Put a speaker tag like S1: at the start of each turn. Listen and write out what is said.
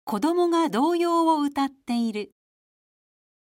S1: 子供が童謡を歌っている。